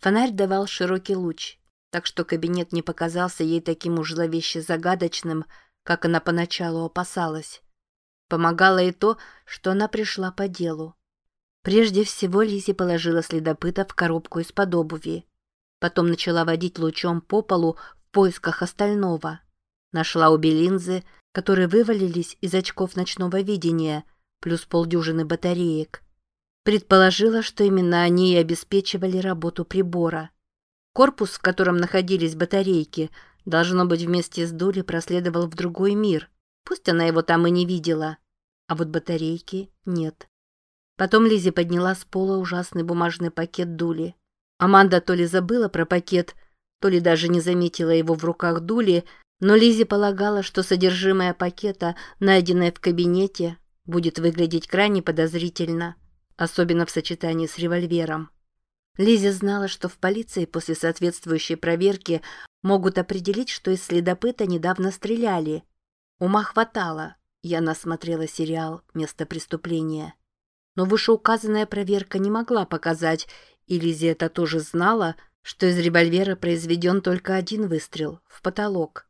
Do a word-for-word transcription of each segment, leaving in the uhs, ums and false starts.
Фонарь давал широкий луч, так что кабинет не показался ей таким уж зловеще загадочным, как она поначалу опасалась. Помогало и то, что она пришла по делу. Прежде всего Лиззи положила следопыта в коробку из-под обуви. Потом начала водить лучом по полу в поисках остального. Нашла обе линзы, которые вывалились из очков ночного видения, плюс полдюжины батареек. Предположила, что именно они и обеспечивали работу прибора. Корпус, в котором находились батарейки, должно быть, вместе с Дули проследовал в другой мир. Пусть она его там и не видела. А вот батарейки нет. Потом Лиззи подняла с пола ужасный бумажный пакет Дули. Аманда то ли забыла про пакет, то ли даже не заметила его в руках Дули, но Лиззи полагала, что содержимое пакета, найденное в кабинете, будет выглядеть крайне подозрительно, особенно в сочетании с револьвером. Лиззи знала, что в полиции после соответствующей проверки могут определить, что из следопыта недавно стреляли. Ума хватало, и она смотрела сериал «Место преступления». Но вышеуказанная проверка не могла показать, и Лиззи это тоже знала, что из револьвера произведен только один выстрел в потолок.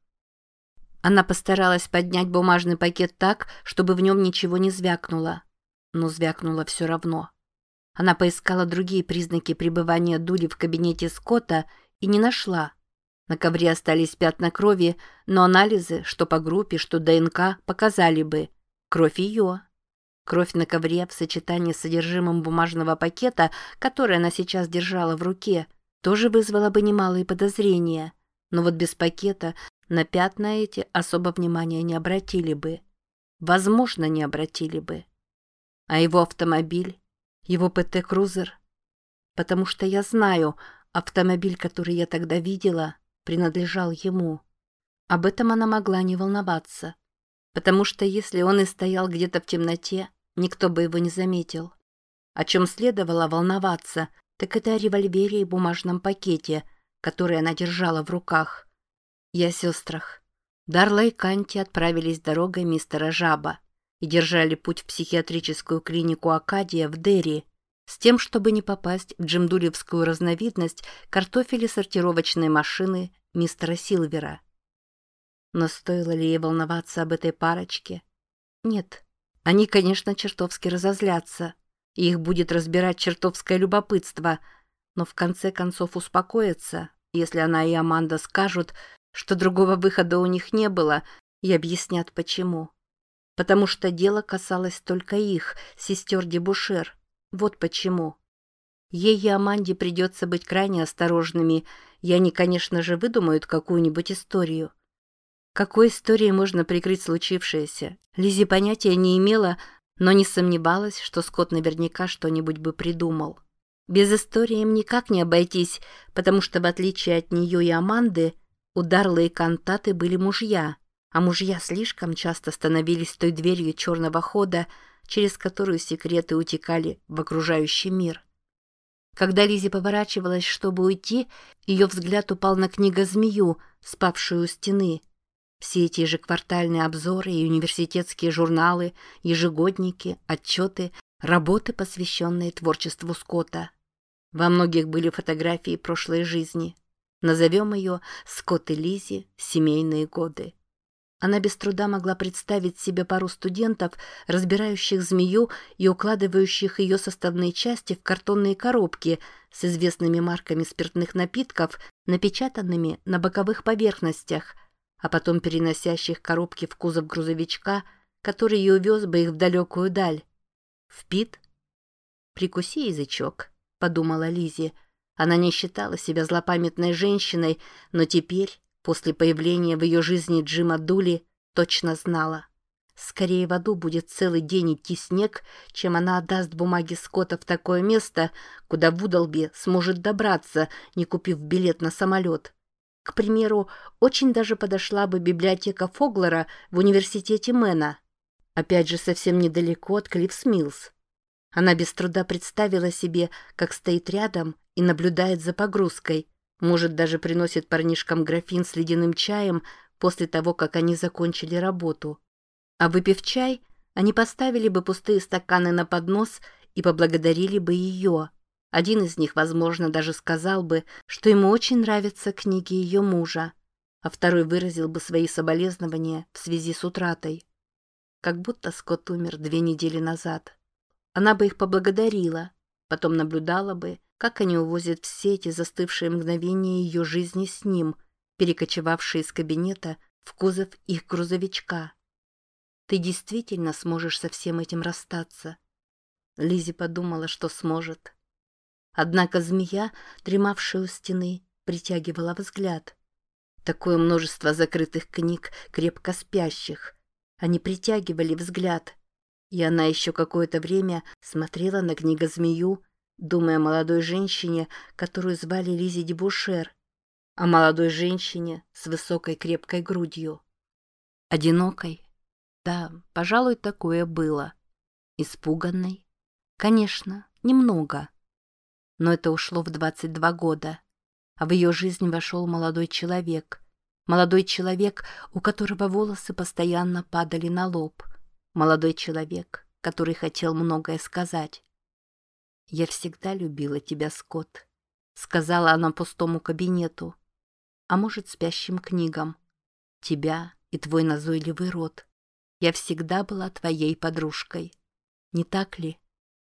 Она постаралась поднять бумажный пакет так, чтобы в нем ничего не звякнуло. Но звякнуло все равно. Она поискала другие признаки пребывания Дули в кабинете Скотта и не нашла. На ковре остались пятна крови, но анализы, что по группе, что ДНК, показали бы. Кровь ее. Кровь на ковре в сочетании с содержимым бумажного пакета, который она сейчас держала в руке, тоже вызвала бы немалые подозрения. Но вот без пакета на пятна эти особо внимания не обратили бы. Возможно, не обратили бы. А его автомобиль, его ПТ-крузер? Потому что я знаю, автомобиль, который я тогда видела, принадлежал ему. Об этом она могла не волноваться. Потому что если он и стоял где-то в темноте, никто бы его не заметил. О чем следовало волноваться, так это о револьвере и бумажном пакете, который она держала в руках. И о сестрах. Дарла и Канти отправились дорогой мистера Жаба и держали путь в психиатрическую клинику Акадия в Дерри, с тем, чтобы не попасть в джимдулевскую разновидность картофелесортировочной машины мистера Силвера. Но стоило ли ей волноваться об этой парочке? Нет. Они, конечно, чертовски разозлятся, и их будет разбирать чертовское любопытство, но в конце концов успокоятся, если она и Аманда скажут, что другого выхода у них не было, и объяснят почему. Потому что дело касалось только их, сестер Дебушер. Вот почему. Ей и Аманде придется быть крайне осторожными, и они, конечно же, выдумают какую-нибудь историю. Какой историей можно прикрыть случившееся? Лиззи понятия не имела, но не сомневалась, что Скотт наверняка что-нибудь бы придумал. Без истории им никак не обойтись, потому что, в отличие от нее и Аманды, у Дарлы и Кантаты были мужья, а мужья слишком часто становились той дверью черного хода, через которую секреты утекали в окружающий мир. Когда Лиззи поворачивалась, чтобы уйти, ее взгляд упал на книгозмею, спавшую у стены. Все эти же квартальные обзоры и университетские журналы, ежегодники, отчеты, работы, посвященные творчеству Скотта. Во многих были фотографии прошлой жизни. Назовем ее «Скотт и Лиззи. Семейные годы». Она без труда могла представить себе пару студентов, разбирающих змею и укладывающих ее составные части в картонные коробки с известными марками спиртных напитков, напечатанными на боковых поверхностях, а потом переносящих коробки в кузов грузовичка, который и увез бы их в далекую даль. В Пит? «Прикуси язычок», — подумала Лиззи. Она не считала себя злопамятной женщиной, но теперь, после появления в ее жизни Джима Дули, точно знала. Скорее в аду будет целый день идти снег, чем она отдаст бумаги Скотта в такое место, куда Вудалби сможет добраться, не купив билет на самолет. К примеру, очень даже подошла бы библиотека Фоглера в университете Мэна. Опять же, совсем недалеко от Клиффс-Миллс. Она без труда представила себе, как стоит рядом и наблюдает за погрузкой. Может, даже приносит парнишкам графин с ледяным чаем после того, как они закончили работу. А выпив чай, они поставили бы пустые стаканы на поднос и поблагодарили бы ее. Один из них, возможно, даже сказал бы, что ему очень нравятся книги ее мужа, а второй выразил бы свои соболезнования в связи с утратой. Как будто Скотт умер две недели назад. Она бы их поблагодарила, потом наблюдала бы, как они увозят все эти застывшие мгновения ее жизни с ним, перекочевавшие из кабинета в кузов их грузовичка. «Ты действительно сможешь со всем этим расстаться?» Лиззи подумала, что сможет. Однако змея, дремавшая у стены, притягивала взгляд. Такое множество закрытых книг, крепко спящих. Они притягивали взгляд. И она еще какое-то время смотрела на книгозмею, думая о молодой женщине, которую звали Лиззи Дебушер, о молодой женщине с высокой крепкой грудью. Одинокой? Да, пожалуй, такое было. Испуганной? Конечно, немного. Но это ушло в двадцать два года. А в ее жизнь вошел молодой человек. Молодой человек, у которого волосы постоянно падали на лоб. Молодой человек, который хотел многое сказать. «Я всегда любила тебя, Скотт», — сказала она пустому кабинету. А может, спящим книгам. «Тебя и твой назойливый рот. Я всегда была твоей подружкой. Не так ли?»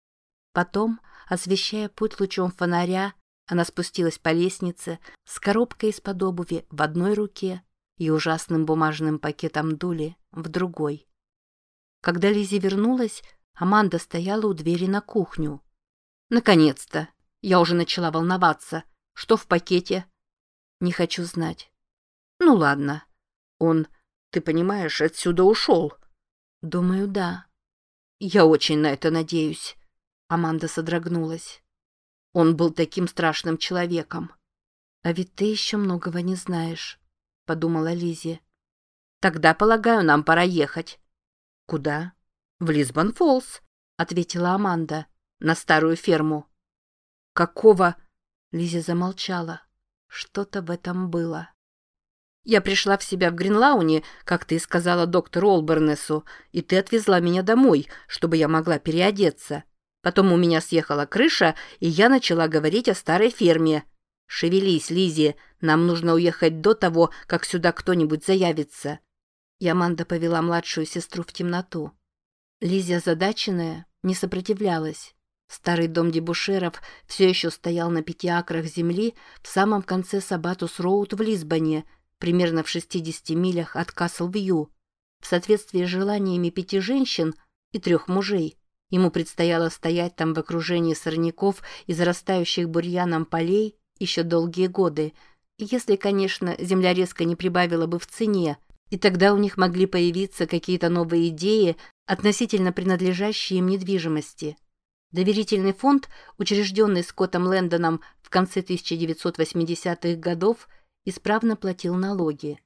Потом, освещая путь лучом фонаря, она спустилась по лестнице с коробкой из-под обуви в одной руке и ужасным бумажным пакетом дули в другой. Когда Лиззи вернулась, Аманда стояла у двери на кухню. «Наконец-то! Я уже начала волноваться. Что в пакете?» «Не хочу знать». «Ну ладно. Он, ты понимаешь, отсюда ушел?» «Думаю, да». «Я очень на это надеюсь». Аманда содрогнулась. «Он был таким страшным человеком». «А ведь ты еще многого не знаешь», — подумала Лиззи. «Тогда, полагаю, нам пора ехать». «Куда?» «В Лисбон-Фоллс», — ответила Аманда. «На старую ферму». «Какого?» Лиззи замолчала. Что-то в этом было. «Я пришла в себя в Гринлауне, как ты сказала доктору Олбернесу, и ты отвезла меня домой, чтобы я могла переодеться. Потом у меня съехала крыша, и я начала говорить о старой ферме. Шевелись, Лиззи, нам нужно уехать до того, как сюда кто-нибудь заявится». И Аманда повела младшую сестру в темноту. Лиззи, озадаченная, не сопротивлялась. Старый дом Дебушеров все еще стоял на пяти акрах земли в самом конце Сабатус-Роуд в Лисбоне, примерно в шестидесяти милях от Касл-Вью. В соответствии с желаниями пяти женщин и трех мужей, ему предстояло стоять там в окружении сорняков и зарастающих бурьяном полей еще долгие годы, если, конечно, земля резко не прибавила бы в цене, и тогда у них могли появиться какие-то новые идеи относительно принадлежащей им недвижимости. Доверительный фонд, учрежденный Скоттом Лэндоном в конце тысяча девятьсот восьмидесятых годов, исправно платил налоги.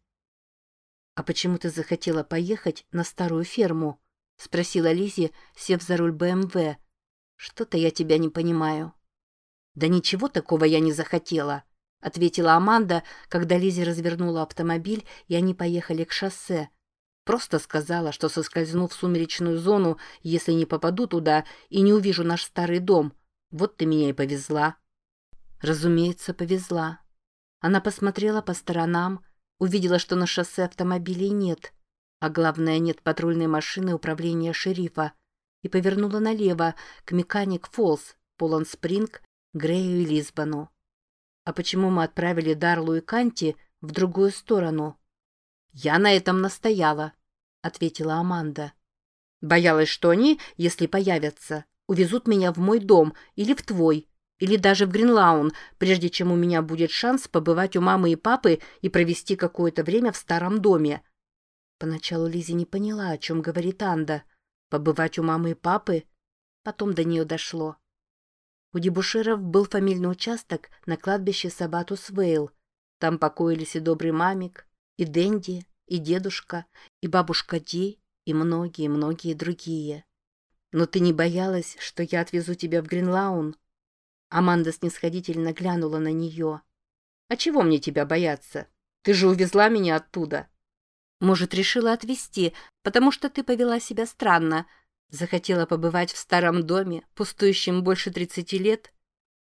«А почему ты захотела поехать на старую ферму?» — спросила Лиззи, сев за руль бэ эм вэ. «Что-то я тебя не понимаю». «Да ничего такого я не захотела», — ответила Аманда, когда Лиззи развернула автомобиль, и они поехали к шоссе. «Просто сказала, что соскользну в сумеречную зону, если не попаду туда и не увижу наш старый дом. Вот ты меня и повезла». Разумеется, повезла. Она посмотрела по сторонам, увидела, что на шоссе автомобилей нет, а главное, нет патрульной машины управления шерифа, и повернула налево к Механик-Фоллс, Поланд-Спринг, Грею и Лисбону. «А почему мы отправили Дарлу и Канти в другую сторону?» «Я на этом настояла», — ответила Аманда. «Боялась, что они, если появятся, увезут меня в мой дом или в твой, или даже в Гринлаун, прежде чем у меня будет шанс побывать у мамы и папы и провести какое-то время в старом доме». Поначалу Лиззи не поняла, о чем говорит Анда. Побывать у мамы и папы? Потом до нее дошло. У Дебушеров был фамильный участок на кладбище Сабатус-Вейл. Там покоились и добрый мамик, и Дэнди, и дедушка, и бабушка Ди, и многие-многие другие. «Но ты не боялась, что я отвезу тебя в Гринлаун?» Аманда снисходительно глянула на нее. «А чего мне тебя бояться? Ты же увезла меня оттуда». «Может, решила отвезти, потому что ты повела себя странно. Захотела побывать в старом доме, пустующем больше тридцати лет?»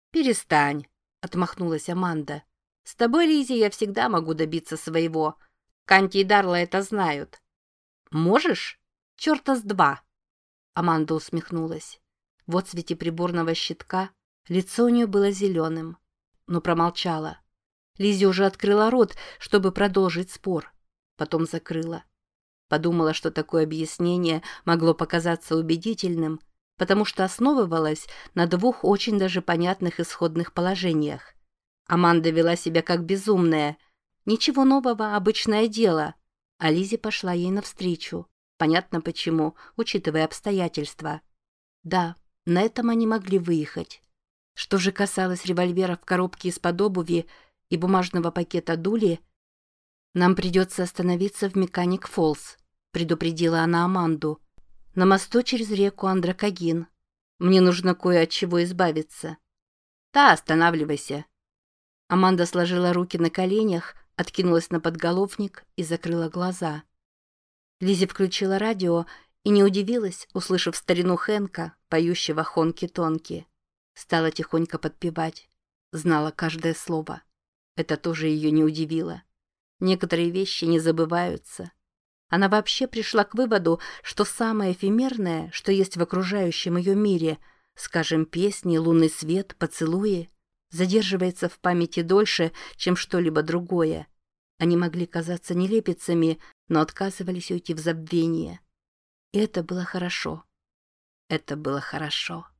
«Перестань», — отмахнулась Аманда. «С тобой, Лиззи, я всегда могу добиться своего. Канти и Дарла это знают». «Можешь? Чёрта с два!» Аманда усмехнулась. В отсвете приборного щитка лицо у нее было зеленым, но промолчала. Лиззи уже открыла рот, чтобы продолжить спор. Потом закрыла. Подумала, что такое объяснение могло показаться убедительным, потому что основывалось на двух очень даже понятных исходных положениях. Аманда вела себя как безумная. Ничего нового, обычное дело. А Лиззи пошла ей навстречу. Понятно почему, учитывая обстоятельства. Да, на этом они могли выехать. Что же касалось револьвера в коробке из-под обуви и бумажного пакета дули, «Нам придется остановиться в Меканик-Фоллс», предупредила она Аманду. «На мосту через реку Андракагин. Мне нужно кое от чего избавиться». «Да, останавливайся». Аманда сложила руки на коленях, откинулась на подголовник и закрыла глаза. Лиззи включила радио и не удивилась, услышав старину Хэнка, поющего хонки-тонки. Стала тихонько подпевать. Знала каждое слово. Это тоже ее не удивило. Некоторые вещи не забываются. Она вообще пришла к выводу, что самое эфемерное, что есть в окружающем ее мире, скажем, песни, лунный свет, поцелуи, задерживается в памяти дольше, чем что-либо другое. Они могли казаться нелепицами, но отказывались уйти в забвение. И это было хорошо. Это было хорошо.